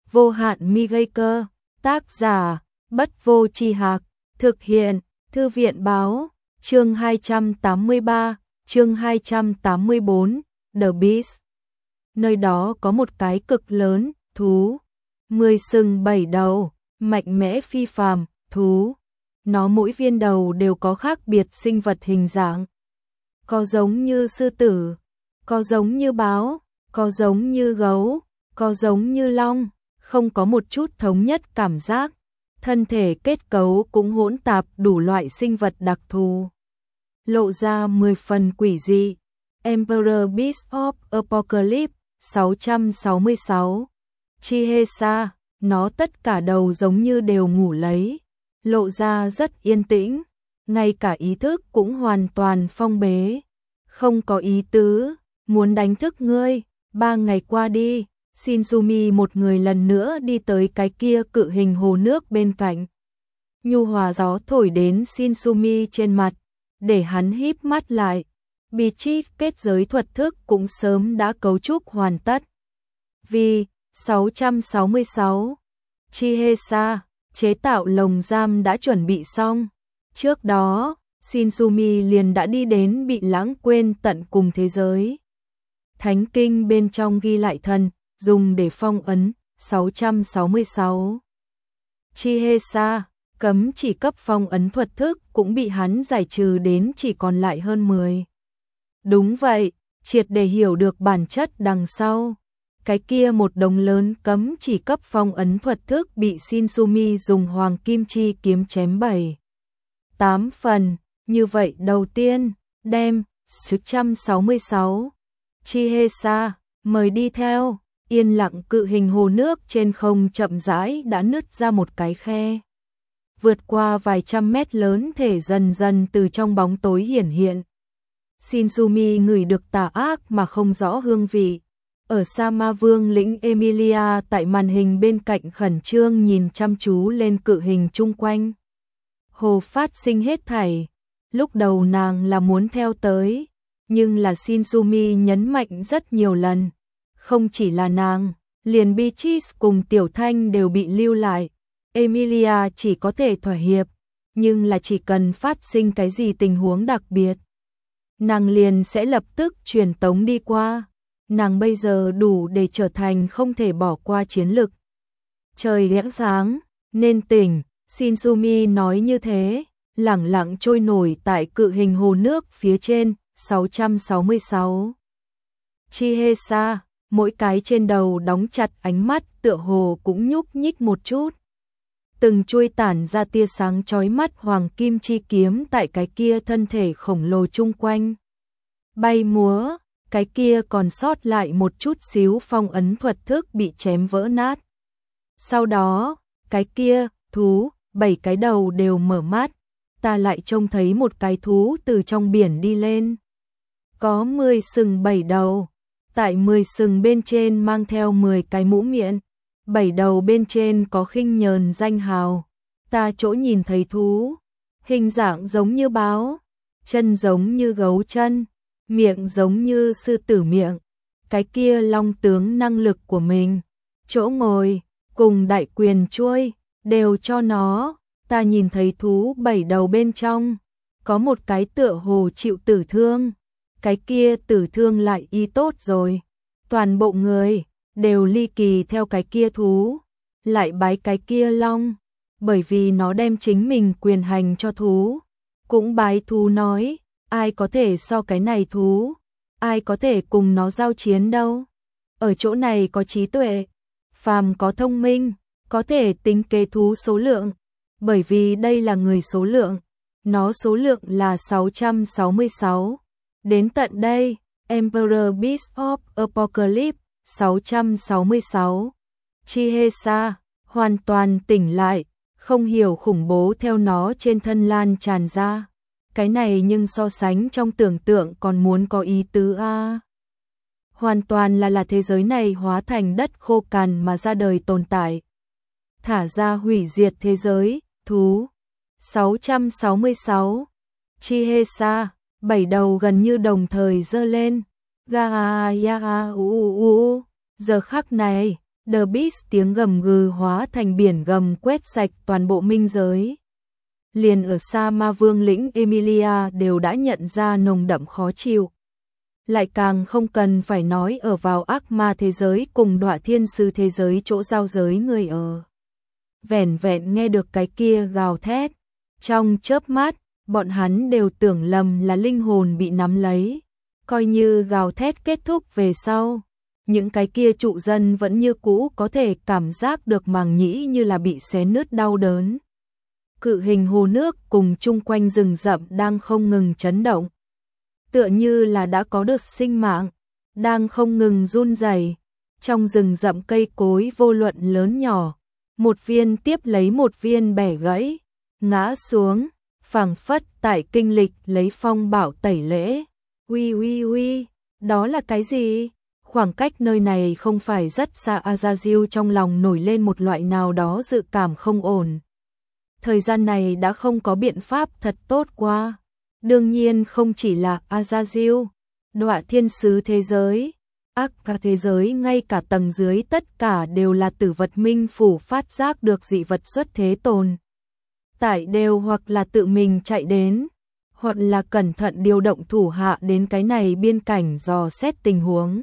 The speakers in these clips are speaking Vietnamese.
Vô hạn mi gây cơ, tác giả, Bất Vô Tri Hạc, thực hiện, Thư viện Báo, chương 283, chương 284, The Beast. Nơi đó có một cái cực lớn, thú, 10 sừng 7 đầu, mạnh mẽ phi phàm, thú. Nó mỗi viên đầu đều có khác biệt sinh vật hình dạng. Có giống như sư tử, có giống như báo, có giống như gấu, có giống như long, không có một chút thống nhất cảm giác. Thân thể kết cấu cũng hỗn tạp đủ loại sinh vật đặc thù. Lộ ra 10 phần quỷ dị. Emperor Beast of Apocalypse 666. Chihesa, nó tất cả đầu giống như đều ngủ lấy, lộ ra rất yên tĩnh, ngay cả ý thức cũng hoàn toàn phong bế, không có ý tứ, muốn đánh thức ngươi. 3 ngày qua đi, Shinzumi một người lần nữa đi tới cái kia cự hình hồ nước bên cạnh. Nhu hòa gió thổi đến Shinzumi trên mặt, để hắn híp mắt lại. Bichi kết giới thuật thức cũng sớm đã cấu trúc hoàn tất. Vì 666 Chihesa, chế tạo lồng giam đã chuẩn bị xong. Trước đó, Shinzumi liền đã đi đến bị lãng quên tận cùng thế giới. Thánh kinh bên trong ghi lại thần, dùng để phong ấn. 666 Chihesa, cấm chỉ cấp phong ấn thuật thức cũng bị hắn giải trừ đến chỉ còn lại hơn 10. Đúng vậy, triệt để hiểu được bản chất đằng sau. Cái kia một đống lớn cấm chỉ cấp phong ấn thuật thức bị Shinzumi dùng hoàng kim chi kiếm chém 7-8 phần. Như vậy đầu tiên, đem 666 Chihesa mời đi theo. Yên lặng cự hình hồ nước trên không chậm rãi đã nứt ra một cái khe. Vượt qua vài trăm mét lớn thể dần dần từ trong bóng tối hiển hiện. Shinzumi ngửi được tà ác mà không rõ hương vị. Ở xa ma vương lĩnh Emilia tại màn hình bên cạnh khẩn trương nhìn chăm chú lên cự hình chung quanh. Hồ phát sinh hết thảy. Lúc đầu nàng là muốn theo tới, nhưng là Shinzumi nhấn mạnh rất nhiều lần. Không chỉ là nàng, liền Beatrice cùng Tiểu Thanh đều bị lưu lại. Emilia chỉ có thể thỏa hiệp, nhưng là chỉ cần phát sinh cái gì tình huống đặc biệt, nàng liền sẽ lập tức truyền tống đi qua. Nàng bây giờ đủ để trở thành không thể bỏ qua chiến lực. Trời lẽ sáng, nên tỉnh, Shinzumi nói như thế, lẳng lặng trôi nổi tại cự hình hồ nước phía trên. 666 Chihesa, mỗi cái trên đầu đóng chặt ánh mắt tựa hồ cũng nhúc nhích một chút. Từng chuôi tản ra tia sáng chói mắt hoàng kim chi kiếm tại cái kia thân thể khổng lồ chung quanh. Bay múa, cái kia còn sót lại một chút xíu phong ấn thuật thức bị chém vỡ nát. Sau đó, cái kia, thú, 7 cái đầu đều mở mắt. Ta lại trông thấy một cái thú từ trong biển đi lên. Có 10 sừng 7 đầu. Tại 10 sừng bên trên mang theo 10 cái mũ miệng. 7 đầu bên trên có khinh nhờn danh hào. Ta chỗ nhìn thấy thú, hình dạng giống như báo, chân giống như gấu chân, miệng giống như sư tử miệng. Cái kia long tướng năng lực của mình, chỗ ngồi, cùng đại quyền chuôi, đều cho nó. Ta nhìn thấy thú 7 đầu bên trong, có một cái tựa hồ chịu tử thương. Cái kia tử thương lại y tốt rồi. Toàn bộ người đều ly kỳ theo cái kia thú, lại bái cái kia long, bởi vì nó đem chính mình quyền hành cho thú. Cũng bái thú nói, ai có thể so cái này thú, ai có thể cùng nó giao chiến đâu. Ở chỗ này có trí tuệ, phàm có thông minh, có thể tính kế thú số lượng, bởi vì đây là người số lượng, nó số lượng là 666. Đến tận đây, Emperor Beast of Apocalypse 666 Chihesa hoàn toàn tỉnh lại, không hiểu khủng bố theo nó trên thân lan tràn ra. Cái này nhưng so sánh trong tưởng tượng còn muốn có ý tứ a. Hoàn toàn là thế giới này hóa thành đất khô cằn mà ra đời tồn tại. Thả ra hủy diệt thế giới, thú. 666 Chihesa, 7 đầu gần như đồng thời giơ lên. Ga ya u. Giờ khắc này, The Beast tiếng gầm gừ hóa thành biển gầm quét sạch toàn bộ minh giới. Liền ở xa ma vương lĩnh Emilia đều đã nhận ra nồng đậm khó chịu. Lại càng không cần phải nói ở vào ác ma thế giới cùng Đọa Thiên Sứ thế giới chỗ giao giới người ở. Vẻn vẹn nghe được cái kia gào thét, trong chớp mắt, bọn hắn đều tưởng lầm là linh hồn bị nắm lấy. Coi như gào thét kết thúc về sau, những cái kia trụ dân vẫn như cũ có thể cảm giác được màng nhĩ như là bị xé nứt đau đớn. Cự hình hồ nước cùng chung quanh rừng rậm đang không ngừng chấn động. Tựa như là đã có được sinh mạng, đang không ngừng run rẩy. Trong rừng rậm cây cối vô luận lớn nhỏ, một viên tiếp lấy một viên bẻ gãy, ngã xuống, phảng phất tại kinh lịch lấy phong bảo tẩy lễ. Uy uy uy, đó là cái gì? Khoảng cách nơi này không phải rất xa. Azazil trong lòng nổi lên một loại nào đó dự cảm không ổn. Thời gian này đã không có biện pháp thật tốt qua. Đương nhiên không chỉ là Azazil, Đọa Thiên Sứ thế giới, ác cả thế giới, ngay cả tầng dưới tất cả đều là Tử Vật Minh Phủ phát giác được dị vật xuất thế tồn tại đều hoặc là tự mình chạy đến, hoặc là cẩn thận điều động thủ hạ đến cái này biên cảnh dò xét tình huống.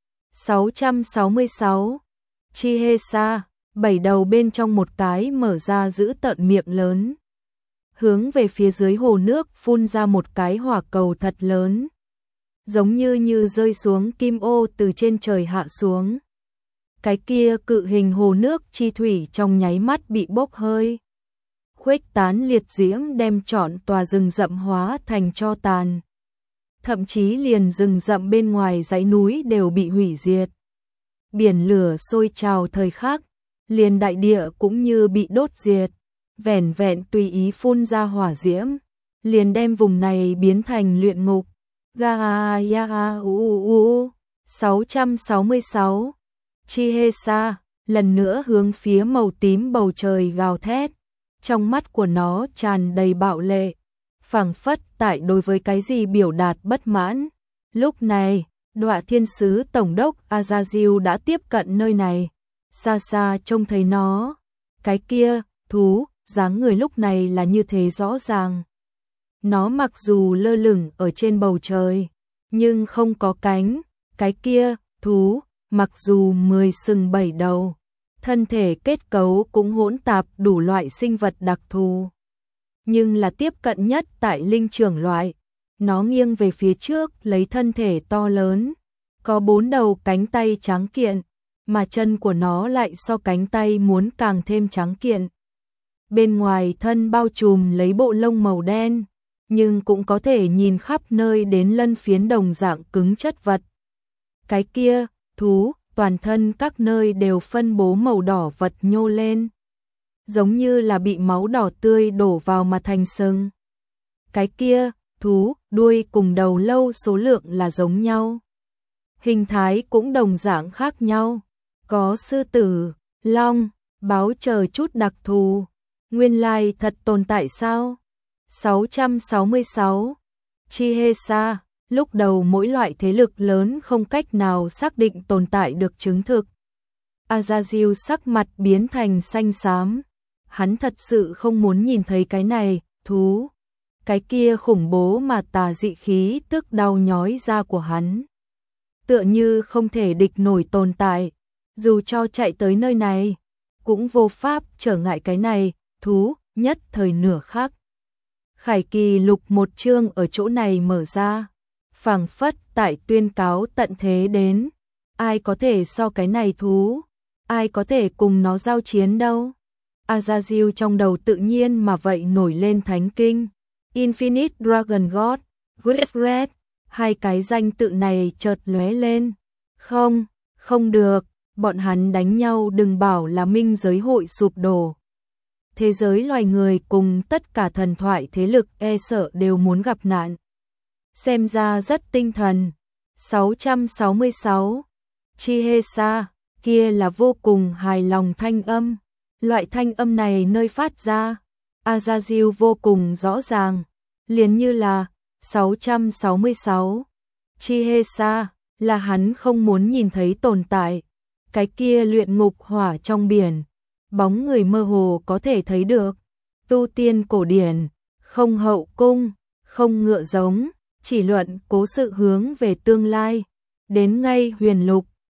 666 Chihesa, bảy đầu bên trong một cái mở ra giữ tợn miệng lớn, hướng về phía dưới hồ nước phun ra một cái hỏa cầu thật lớn, giống như rơi xuống kim ô từ trên trời hạ xuống. Cái kia cự hình hồ nước chi thủy trong nháy mắt bị bốc hơi, khuếch tán liệt diễm đem trọn tòa rừng rậm hóa thành tro tàn. Thậm chí liền rừng rậm bên ngoài dãy núi đều bị hủy diệt. Biển lửa sôi trào thời khắc, liền đại địa cũng như bị đốt diệt, vẻn vẹn tùy ý phun ra hỏa diễm, liền đem vùng này biến thành luyện ngục. Ga ya u 666 Chihesa lần nữa hướng phía màu tím bầu trời gào thét, trong mắt của nó tràn đầy bạo lệ, phảng phất tại đối với cái gì biểu đạt bất mãn. Lúc này, Đọa Thiên Sứ Tổng đốc Azazil đã tiếp cận nơi này, xa xa trông thấy nó, cái kia thú dáng người lúc này là như thế rõ ràng. Nó mặc dù lơ lửng ở trên bầu trời, nhưng không có cánh. Cái kia thú mặc dù 10 sừng 7 đầu, thân thể kết cấu cũng hỗn tạp đủ loại sinh vật đặc thù, nhưng là tiếp cận nhất tại linh trưởng loại. Nó nghiêng về phía trước lấy thân thể to lớn, có 4 đầu cánh tay trắng kiện, mà chân của nó lại so cánh tay muốn càng thêm trắng kiện. Bên ngoài thân bao trùm lấy bộ lông màu đen, nhưng cũng có thể nhìn khắp nơi đến lân phiến đồng dạng cứng chất vật. Cái kia thú toàn thân các nơi đều phân bố màu đỏ vật nhô lên, giống như là bị máu đỏ tươi đổ vào mà thành sừng. Cái kia thú đuôi cùng đầu lâu số lượng là giống nhau, hình thái cũng đồng dạng khác nhau, có sư tử, long, báo chờ chút đặc thù. Nguyên lai thật tồn tại sao? 666 Chihesa, lúc đầu mỗi loại thế lực lớn không cách nào xác định tồn tại được chứng thực. Azazil sắc mặt biến thành xanh xám, hắn thật sự không muốn nhìn thấy cái này thú, cái kia khủng bố mà tà dị khí tức đau nhói da của hắn, tựa như không thể địch nổi tồn tại, dù cho chạy tới nơi này cũng vô pháp trở ngại cái này thú. Nhất thời nửa khắc, Khải Kỳ Lục một chương ở chỗ này mở ra, phảng phất tại tuyên cáo tận thế đến. Ai có thể so cái này thú, ai có thể cùng nó giao chiến đâu. Azazil trong đầu tự nhiên mà vậy nổi lên thánh kinh, Infinite Dragon God, Great Red, hai cái danh tự này chợt lóe lên. Không được, bọn hắn đánh nhau đừng bảo là minh giới hội sụp đổ. Thế giới loài người cùng tất cả thần thoại thế lực e sợ đều muốn gặp nạn. Xem ra rất tinh thần. 666 Chihesa, kia là vô cùng hài lòng thanh âm. Loại thanh âm này nơi phát ra, Azazil vô cùng rõ ràng, liền như là 666 Chihesa là hắn không muốn nhìn thấy tồn tại. cái kia luyện ngục hỏa trong biển, bóng người mơ hồ có thể thấy được. Tu tiên cổ điển, không hậu cung, không ngựa giống, chỉ luận cố sự hướng về tương lai. Đến ngay huyền lục,